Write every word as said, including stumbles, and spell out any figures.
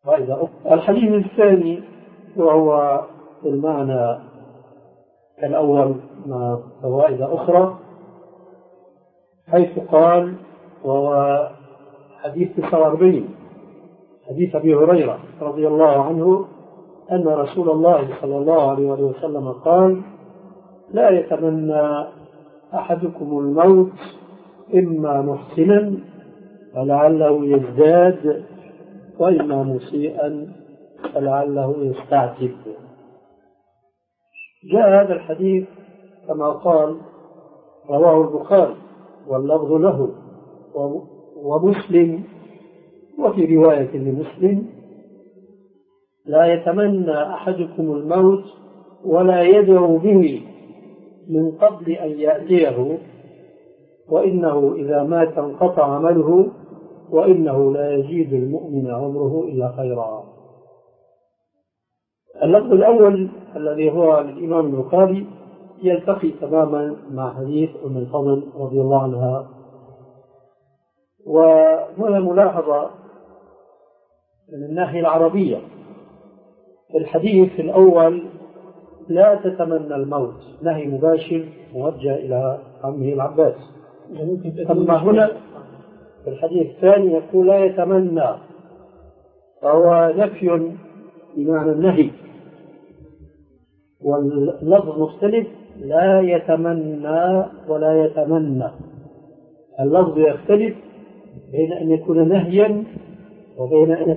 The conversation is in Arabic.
فائدة أخرى. الحديث الثاني وهو المعنى الأول مع فوائد أخرى، حيث قال، وهو حديث تسعة وأربعين، حديث أبي هريرة رضي الله عنه أن رسول الله صلى الله عليه وسلم قال: لا يتمنى أحدكم الموت إما محسنا فلعله يزداد، وإما مسيئا فلعله يستعتب. جاء هذا الحديث كما قال رواه البخاري واللفظ له ومسلم، وفي رواية لمسلم: لا يتمنى أحدكم الموت ولا يدعو به من قبل أن يأتيه، وإنه إذا مات انقطع عمله، وإنه لا يزيد المؤمن عمره إلا خيرا. اللفظ الأول الذي هو للإمام البخاري يلتقي تماما مع حديث أم الفضل رضي الله عنها. وهنا ملاحظة من الناحية العربية، الحديث الأول لا تتمنى الموت نهي مباشر موجه إلى عمه العباس، أما هنا في الحديث الثاني يقول لا يتمنى، فهو نفي بمعنى النهي، واللفظ مختلف: لا يتمنى ولا يتمنى. اللفظ يختلف بين أن يكون نهيا وبين أن